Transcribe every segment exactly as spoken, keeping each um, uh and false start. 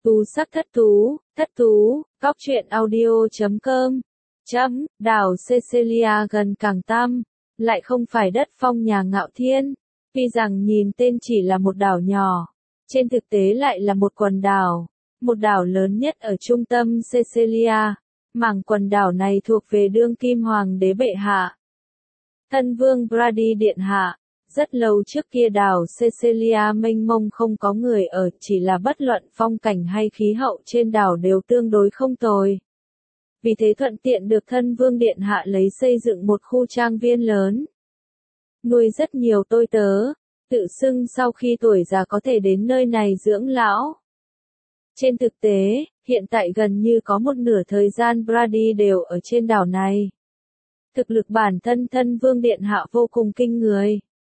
Tu sắc thất thú, thất thú, góc truyện audio chấm com. Chấm, đảo Cecilia gần Cảng Tam, lại không phải đất phong nhà Ngạo Thiên. Tuy rằng nhìn tên chỉ là một đảo nhỏ, trên thực tế lại là một quần đảo, một đảo lớn nhất ở trung tâm Cecilia. Mảng quần đảo này thuộc về đương kim hoàng đế bệ hạ, thân vương Brady điện hạ. Rất lâu trước kia đảo Cecilia mênh mông không có người ở, chỉ là bất luận phong cảnh hay khí hậu trên đảo đều tương đối không tồi. Vì thế thuận tiện được thân vương điện hạ lấy xây dựng một khu trang viên lớn, nuôi rất nhiều tôi tớ, tự xưng sau khi tuổi già có thể đến nơi này dưỡng lão. Trên thực tế, hiện tại gần như có một nửa thời gian Brady đều ở trên đảo này. Thực lực bản thân thân vương điện hạ vô cùng kinh người.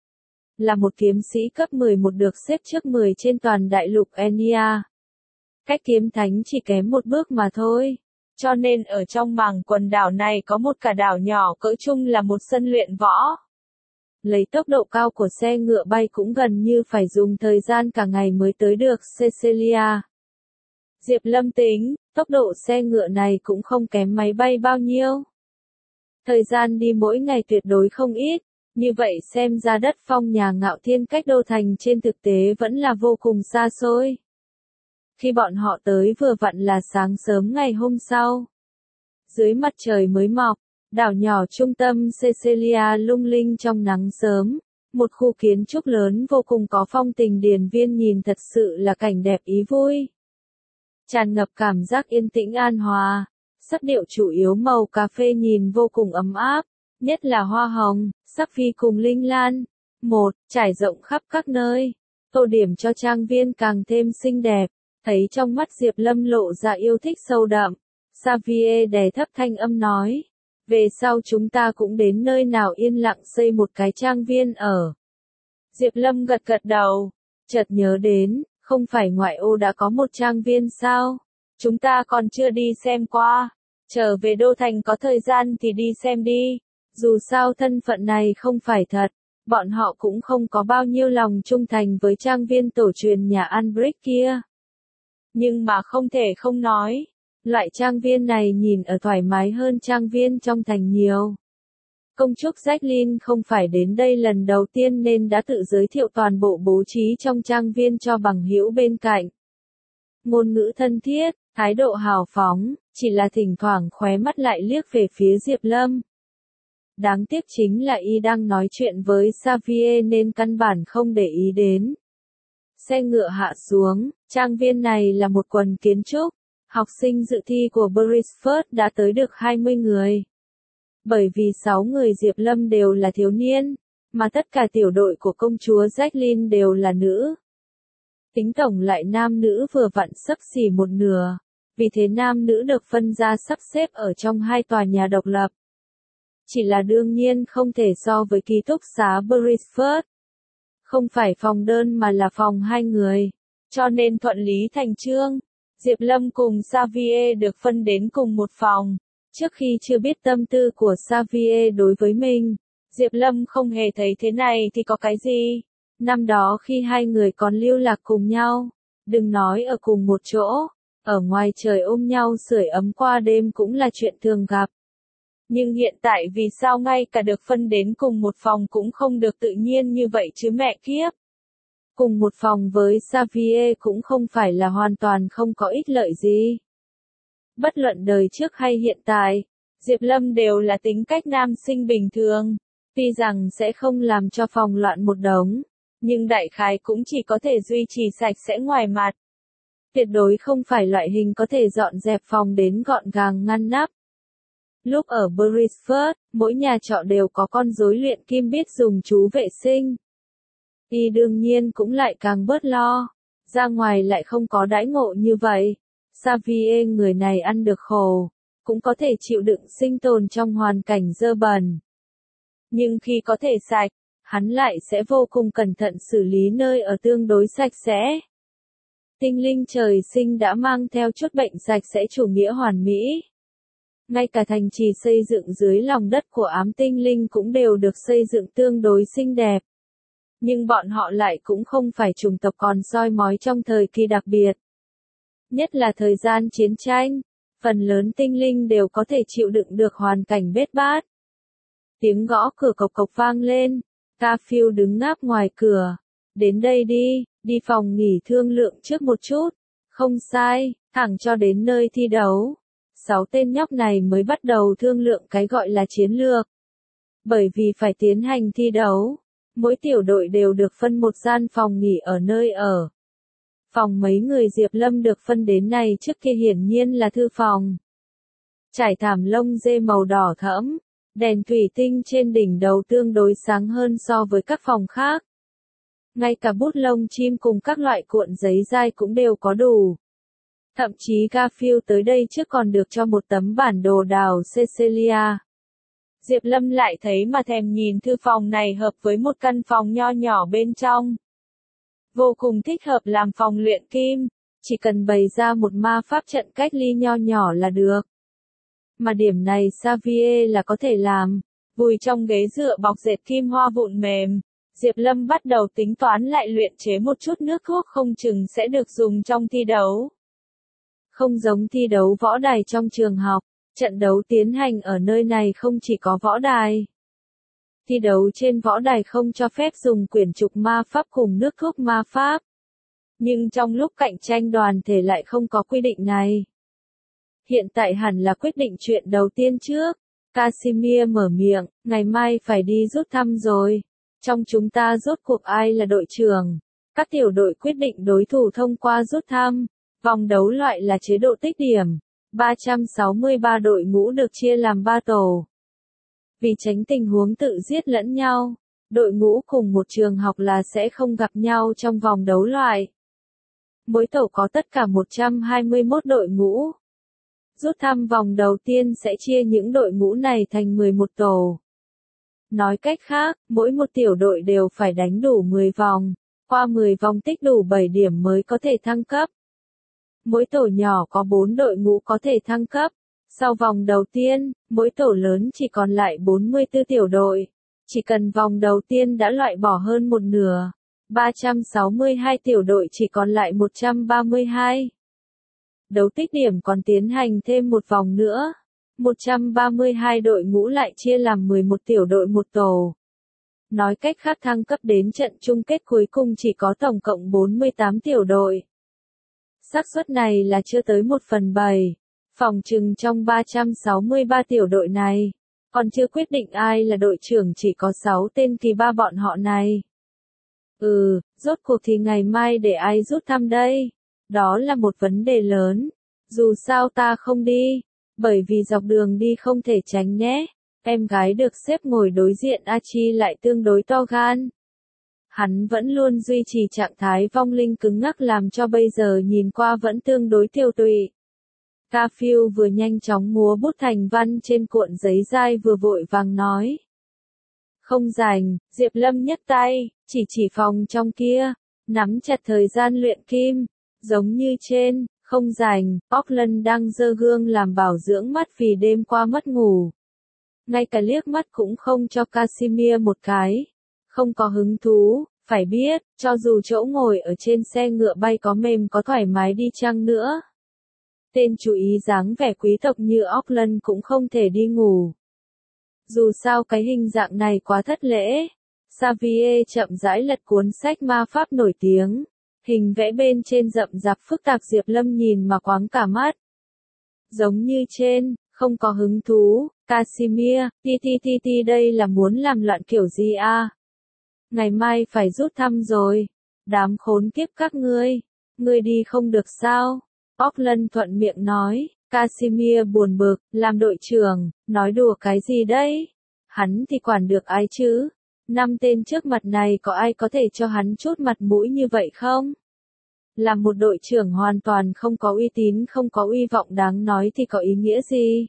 Là một kiếm sĩ cấp mười một được xếp trước mười trên toàn đại lục Enya. Cách kiếm thánh chỉ kém một bước mà thôi. Cho nên ở trong mảng quần đảo này có một cả đảo nhỏ cỡ chung là một sân luyện võ. Lấy tốc độ cao của xe ngựa bay cũng gần như phải dùng thời gian cả ngày mới tới được Cecilia. Diệp Lâm tính, tốc độ xe ngựa này cũng không kém máy bay bao nhiêu. Thời gian đi mỗi ngày tuyệt đối không ít. Như vậy xem ra đất phong nhà Ngạo Thiên cách đô thành trên thực tế vẫn là vô cùng xa xôi. Khi bọn họ tới vừa vặn là sáng sớm ngày hôm sau. Dưới mặt trời mới mọc, đảo nhỏ trung tâm Cecilia lung linh trong nắng sớm. Một khu kiến trúc lớn vô cùng có phong tình điền viên nhìn thật sự là cảnh đẹp ý vui. Tràn ngập cảm giác yên tĩnh an hòa, sắc điệu chủ yếu màu cà phê nhìn vô cùng ấm áp. Nhất là hoa hồng, sắc phi cùng linh lan. Một, trải rộng khắp các nơi. Tô điểm cho trang viên càng thêm xinh đẹp. Thấy trong mắt Diệp Lâm lộ ra yêu thích sâu đậm. Xavier đè thấp thanh âm nói. Về sau chúng ta cũng đến nơi nào yên lặng xây một cái trang viên ở. Diệp Lâm gật gật đầu. Chợt nhớ đến, không phải ngoại ô đã có một trang viên sao? Chúng ta còn chưa đi xem qua. Trở về đô thành có thời gian thì đi xem đi. Dù sao thân phận này không phải thật, bọn họ cũng không có bao nhiêu lòng trung thành với trang viên tổ truyền nhà Albrecht kia. Nhưng mà không thể không nói, loại trang viên này nhìn ở thoải mái hơn trang viên trong thành nhiều. Công chúa Jacqueline không phải đến đây lần đầu tiên nên đã tự giới thiệu toàn bộ bố trí trong trang viên cho bằng hữu bên cạnh. Ngôn ngữ thân thiết, thái độ hào phóng, chỉ là thỉnh thoảng khóe mắt lại liếc về phía Diệp Lâm. Đáng tiếc chính là y đang nói chuyện với Xavier nên căn bản không để ý đến. Xe ngựa hạ xuống, trang viên này là một quần kiến trúc. Học sinh dự thi của Beresford đã tới được hai mươi người. Bởi vì sáu người Diệp Lâm đều là thiếu niên, mà tất cả tiểu đội của công chúa Jacqueline đều là nữ. Tính tổng lại nam nữ vừa vặn xấp xỉ một nửa, vì thế nam nữ được phân ra sắp xếp ở trong hai tòa nhà độc lập. Chỉ là đương nhiên không thể so với ký túc xá Beresford. Không phải phòng đơn mà là phòng hai người. Cho nên thuận lý thành chương, Diệp Lâm cùng Xavier được phân đến cùng một phòng. Trước khi chưa biết tâm tư của Xavier đối với mình, Diệp Lâm không hề thấy thế này thì có cái gì. Năm đó khi hai người còn lưu lạc cùng nhau, đừng nói ở cùng một chỗ, ở ngoài trời ôm nhau sưởi ấm qua đêm cũng là chuyện thường gặp. Nhưng hiện tại vì sao ngay cả được phân đến cùng một phòng cũng không được tự nhiên như vậy chứ mẹ kiếp. Cùng một phòng với Xavier cũng không phải là hoàn toàn không có ích lợi gì. Bất luận đời trước hay hiện tại, Diệp Lâm đều là tính cách nam sinh bình thường. Tuy rằng sẽ không làm cho phòng loạn một đống, nhưng đại khái cũng chỉ có thể duy trì sạch sẽ ngoài mặt. Tuyệt đối không phải loại hình có thể dọn dẹp phòng đến gọn gàng ngăn nắp. Lúc ở Beresford, mỗi nhà trọ đều có con rối luyện kim biết dùng chú vệ sinh. Y đương nhiên cũng lại càng bớt lo, ra ngoài lại không có đãi ngộ như vậy. Xavier người này ăn được khổ, cũng có thể chịu đựng sinh tồn trong hoàn cảnh dơ bẩn. Nhưng khi có thể sạch, hắn lại sẽ vô cùng cẩn thận xử lý nơi ở tương đối sạch sẽ. Tinh linh trời sinh đã mang theo chút bệnh sạch sẽ chủ nghĩa hoàn mỹ. Ngay cả thành trì xây dựng dưới lòng đất của ám tinh linh cũng đều được xây dựng tương đối xinh đẹp. Nhưng bọn họ lại cũng không phải chủng tộc còn soi mói trong thời kỳ đặc biệt. Nhất là thời gian chiến tranh, phần lớn tinh linh đều có thể chịu đựng được hoàn cảnh bết bát. Tiếng gõ cửa cộc cộc vang lên, Garfield đứng ngáp ngoài cửa. Đến đây đi, đi phòng nghỉ thương lượng trước một chút. Không sai, thẳng cho đến nơi thi đấu. Sáu tên nhóc này mới bắt đầu thương lượng cái gọi là chiến lược. Bởi vì phải tiến hành thi đấu, mỗi tiểu đội đều được phân một gian phòng nghỉ ở nơi ở. Phòng mấy người Diệp Lâm được phân đến này trước kia hiển nhiên là thư phòng. Trải thảm lông dê màu đỏ thẫm, đèn thủy tinh trên đỉnh đầu tương đối sáng hơn so với các phòng khác. Ngay cả bút lông chim cùng các loại cuộn giấy dai cũng đều có đủ. Thậm chí Garfield tới đây trước còn được cho một tấm bản đồ đảo Cecilia. Diệp Lâm lại thấy mà thèm nhìn thư phòng này hợp với một căn phòng nho nhỏ bên trong. Vô cùng thích hợp làm phòng luyện kim, chỉ cần bày ra một ma pháp trận cách ly nho nhỏ là được. Mà điểm này Xavier là có thể làm, vùi trong ghế dựa bọc dệt kim hoa vụn mềm. Diệp Lâm bắt đầu tính toán lại luyện chế một chút nước thuốc không chừng sẽ được dùng trong thi đấu. Không giống thi đấu võ đài trong trường học, trận đấu tiến hành ở nơi này không chỉ có võ đài. Thi đấu trên võ đài không cho phép dùng quyển trục ma pháp cùng nước thuốc ma pháp. Nhưng trong lúc cạnh tranh đoàn thể lại không có quy định này. Hiện tại hẳn là quyết định chuyện đầu tiên trước. Casimir mở miệng, ngày mai phải đi rút thăm rồi. Trong chúng ta rốt cuộc ai là đội trưởng? Các tiểu đội quyết định đối thủ thông qua rút thăm. Vòng đấu loại là chế độ tích điểm. ba trăm sáu mươi ba đội ngũ được chia làm ba tổ. Vì tránh tình huống tự giết lẫn nhau, đội ngũ cùng một trường học là sẽ không gặp nhau trong vòng đấu loại. Mỗi tổ có tất cả một trăm hai mươi mốt đội ngũ. Rút thăm vòng đầu tiên sẽ chia những đội ngũ này thành mười một tổ. Nói cách khác, mỗi một tiểu đội đều phải đánh đủ mười vòng, qua mười vòng tích đủ bảy điểm mới có thể thăng cấp. Mỗi tổ nhỏ có bốn đội ngũ có thể thăng cấp. Sau vòng đầu tiên, mỗi tổ lớn chỉ còn lại bốn mươi tư tiểu đội. Chỉ cần vòng đầu tiên đã loại bỏ hơn một nửa, ba trăm sáu mươi hai tiểu đội chỉ còn lại một trăm ba mươi hai. Đấu tích điểm còn tiến hành thêm một vòng nữa. một trăm ba mươi hai đội ngũ lại chia làm mười một tiểu đội một tổ. Nói cách khác thăng cấp đến trận chung kết cuối cùng chỉ có tổng cộng bốn mươi tám tiểu đội. Xác suất này là chưa tới một phần bảy. Phòng trừng trong ba trăm sáu mươi ba tiểu đội này, còn chưa quyết định ai là đội trưởng chỉ có sáu tên kỳ ba bọn họ này. Ừ, rốt cuộc thì ngày mai để ai rút thăm đây? Đó là một vấn đề lớn. Dù sao ta không đi, bởi vì dọc đường đi không thể tránh nhé. Em gái được xếp ngồi đối diện Archie lại tương đối to gan. Hắn vẫn luôn duy trì trạng thái vong linh cứng ngắc làm cho bây giờ nhìn qua vẫn tương đối tiêu tụy. Garfield vừa nhanh chóng múa bút thành văn trên cuộn giấy dai vừa vội vàng nói. Không rảnh, Diệp Lâm nhấc tay, chỉ chỉ phòng trong kia, nắm chặt thời gian luyện kim, giống như trên, không rảnh, Auckland đang giơ gương làm bảo dưỡng mắt vì đêm qua mất ngủ. Ngay cả liếc mắt cũng không cho Casimir một cái. Không có hứng thú, phải biết, cho dù chỗ ngồi ở trên xe ngựa bay có mềm có thoải mái đi chăng nữa. Tên chú ý dáng vẻ quý tộc như Auckland cũng không thể đi ngủ. Dù sao cái hình dạng này quá thất lễ. Xavier chậm rãi lật cuốn sách ma pháp nổi tiếng. Hình vẽ bên trên rậm rạp phức tạp Diệp Lâm nhìn mà quáng cả mắt. Giống như trên, không có hứng thú, Casimir, ti ti ti ti đây là muốn làm loạn kiểu gì à? Ngày mai phải rút thăm rồi. Đám khốn kiếp các ngươi. Ngươi đi không được sao? Auckland thuận miệng nói. Casimir buồn bực, làm đội trưởng, nói đùa cái gì đấy? Hắn thì quản được ai chứ? Năm tên trước mặt này có ai có thể cho hắn chút mặt mũi như vậy không? Làm một đội trưởng hoàn toàn không có uy tín không có uy vọng đáng nói thì có ý nghĩa gì?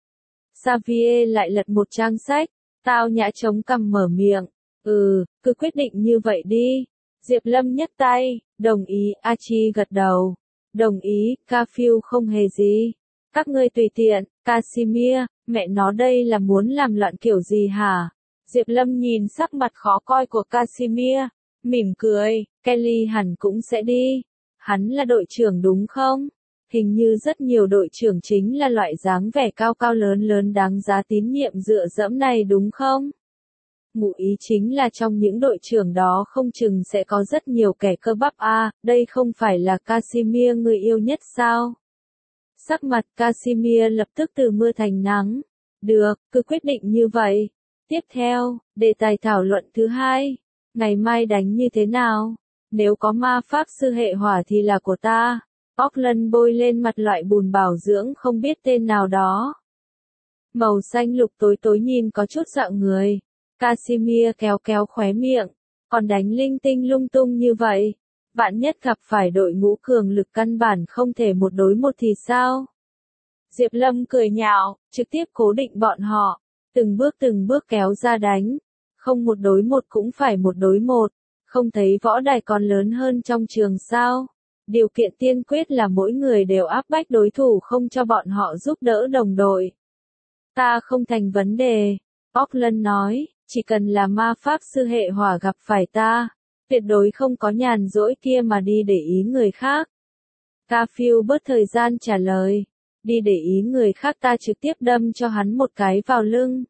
Xavier lại lật một trang sách, tao nhã chống cằm mở miệng. Ừ, cứ quyết định như vậy đi. Diệp Lâm nhấc tay, đồng ý, Archie gật đầu. Đồng ý, Garfield không hề gì. Các ngươi tùy tiện, Casimir, mẹ nó đây là muốn làm loạn kiểu gì hả? Diệp Lâm nhìn sắc mặt khó coi của Casimir, mỉm cười, Kelly hẳn cũng sẽ đi. Hắn là đội trưởng đúng không? Hình như rất nhiều đội trưởng chính là loại dáng vẻ cao cao lớn lớn đáng giá tín nhiệm dựa dẫm này đúng không? Ngụ ý chính là trong những đội trưởng đó không chừng sẽ có rất nhiều kẻ cơ bắp a, à, đây không phải là Casimir người yêu nhất sao? Sắc mặt Casimir lập tức từ mưa thành nắng. Được, cứ quyết định như vậy. Tiếp theo, đề tài thảo luận thứ hai. Ngày mai đánh như thế nào? Nếu có ma pháp sư hệ hỏa thì là của ta. Auckland bôi lên mặt loại bùn bảo dưỡng không biết tên nào đó. Màu xanh lục tối tối nhìn có chút dọa người. Casimir kéo kéo khóe miệng. Còn đánh linh tinh lung tung như vậy. Vạn nhất gặp phải đội ngũ cường lực căn bản không thể một đối một thì sao? Diệp Lâm cười nhạo, trực tiếp cố định bọn họ. Từng bước từng bước kéo ra đánh. Không một đối một cũng phải một đối một. Không thấy võ đài còn lớn hơn trong trường sao? Điều kiện tiên quyết là mỗi người đều áp bách đối thủ không cho bọn họ giúp đỡ đồng đội. Ta không thành vấn đề. Auckland nói, chỉ cần là ma pháp sư hệ hỏa gặp phải ta, tuyệt đối không có nhàn rỗi kia mà đi để ý người khác. Garfield bớt thời gian trả lời, đi để ý người khác ta trực tiếp đâm cho hắn một cái vào lưng.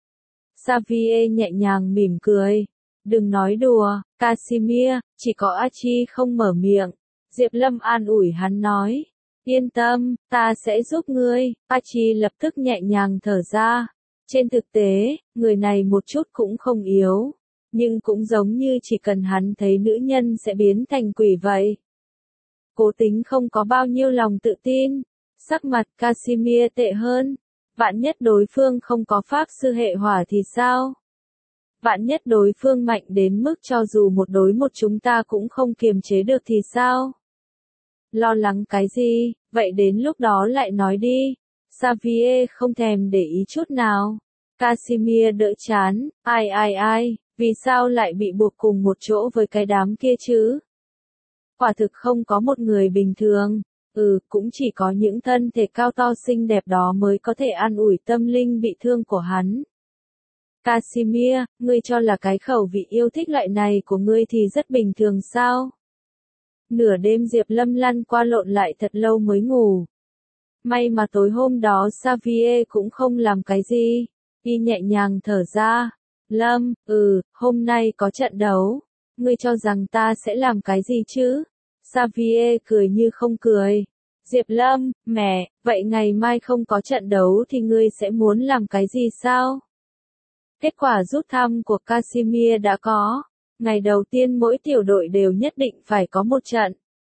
Xavier nhẹ nhàng mỉm cười, đừng nói đùa, Casimir, chỉ có Archie không mở miệng. Diệp Lâm an ủi hắn nói, yên tâm, ta sẽ giúp ngươi. Archie lập tức nhẹ nhàng thở ra. Trên thực tế, người này một chút cũng không yếu, nhưng cũng giống như chỉ cần hắn thấy nữ nhân sẽ biến thành quỷ vậy. Cố Tính không có bao nhiêu lòng tự tin, sắc mặt Casimir tệ hơn. Vạn nhất đối phương không có pháp sư hệ hỏa thì sao? Vạn nhất đối phương mạnh đến mức cho dù một đối một chúng ta cũng không kiềm chế được thì sao? Lo lắng cái gì, vậy đến lúc đó lại nói đi. Xavier không thèm để ý chút nào. Casimir đỡ chán, ai ai ai, vì sao lại bị buộc cùng một chỗ với cái đám kia chứ? Quả thực không có một người bình thường, ừ, cũng chỉ có những thân thể cao to xinh đẹp đó mới có thể an ủi tâm linh bị thương của hắn. Casimir, ngươi cho là cái khẩu vị yêu thích loại này của ngươi thì rất bình thường sao? Nửa đêm Diệp Lâm lăn qua lộn lại thật lâu mới ngủ. May mà tối hôm đó Xavier cũng không làm cái gì. Y nhẹ nhàng thở ra. Lâm, ừ, hôm nay có trận đấu. Ngươi cho rằng ta sẽ làm cái gì chứ? Xavier cười như không cười. Diệp Lâm, mẹ, vậy ngày mai không có trận đấu thì ngươi sẽ muốn làm cái gì sao? Kết quả rút thăm của Casimir đã có. Ngày đầu tiên mỗi tiểu đội đều nhất định phải có một trận.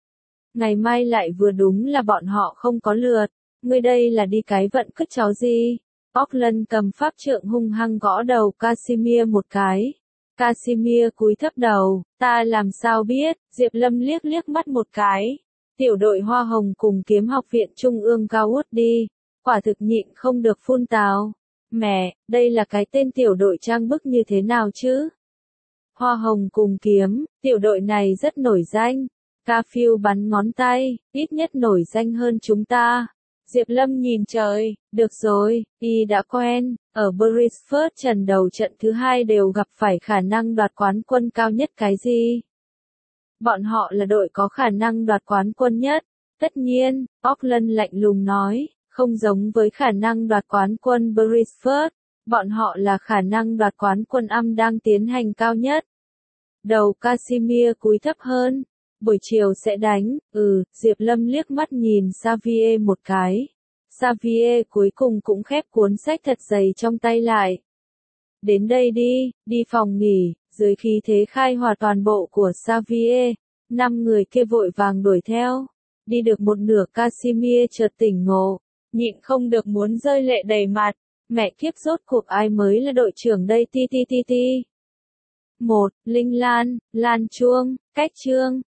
Ngày mai lại vừa đúng là bọn họ không có lượt. Ngươi đây là đi cái vận cứt chó gì? Auckland cầm pháp trượng hung hăng gõ đầu Casimir một cái. Casimir cúi thấp đầu, ta làm sao biết? Diệp Lâm liếc liếc mắt một cái. Tiểu đội Hoa Hồng cùng Kiếm Học viện Trung ương Gawood đi. Quả thực nhịn không được phun tào. Mẹ, đây là cái tên tiểu đội trang bức như thế nào chứ? Hoa Hồng cùng Kiếm, tiểu đội này rất nổi danh. Garfield bắn ngón tay, ít nhất nổi danh hơn chúng ta. Diệp Lâm nhìn trời, được rồi, y đã quen, ở Bridgeford trận đầu trận thứ hai đều gặp phải khả năng đoạt quán quân cao nhất cái gì? Bọn họ là đội có khả năng đoạt quán quân nhất. Tất nhiên, Auckland lạnh lùng nói, không giống với khả năng đoạt quán quân Bridgeford, bọn họ là khả năng đoạt quán quân âm đang tiến hành cao nhất. Đầu Casimir cúi thấp hơn. Buổi chiều sẽ đánh, ừ, Diệp Lâm liếc mắt nhìn Xavier một cái. Xavier cuối cùng cũng khép cuốn sách thật dày trong tay lại. Đến đây đi, đi phòng nghỉ, dưới khí thế khai hỏa toàn bộ của Xavier, năm người kia vội vàng đuổi theo. Đi được một nửa Casimir chợt tỉnh ngộ, nhịn không được muốn rơi lệ đầy mặt. Mẹ kiếp rốt cuộc ai mới là đội trưởng đây ti ti ti ti. một. Linh Lan, Lan Chuông, Cách Trương.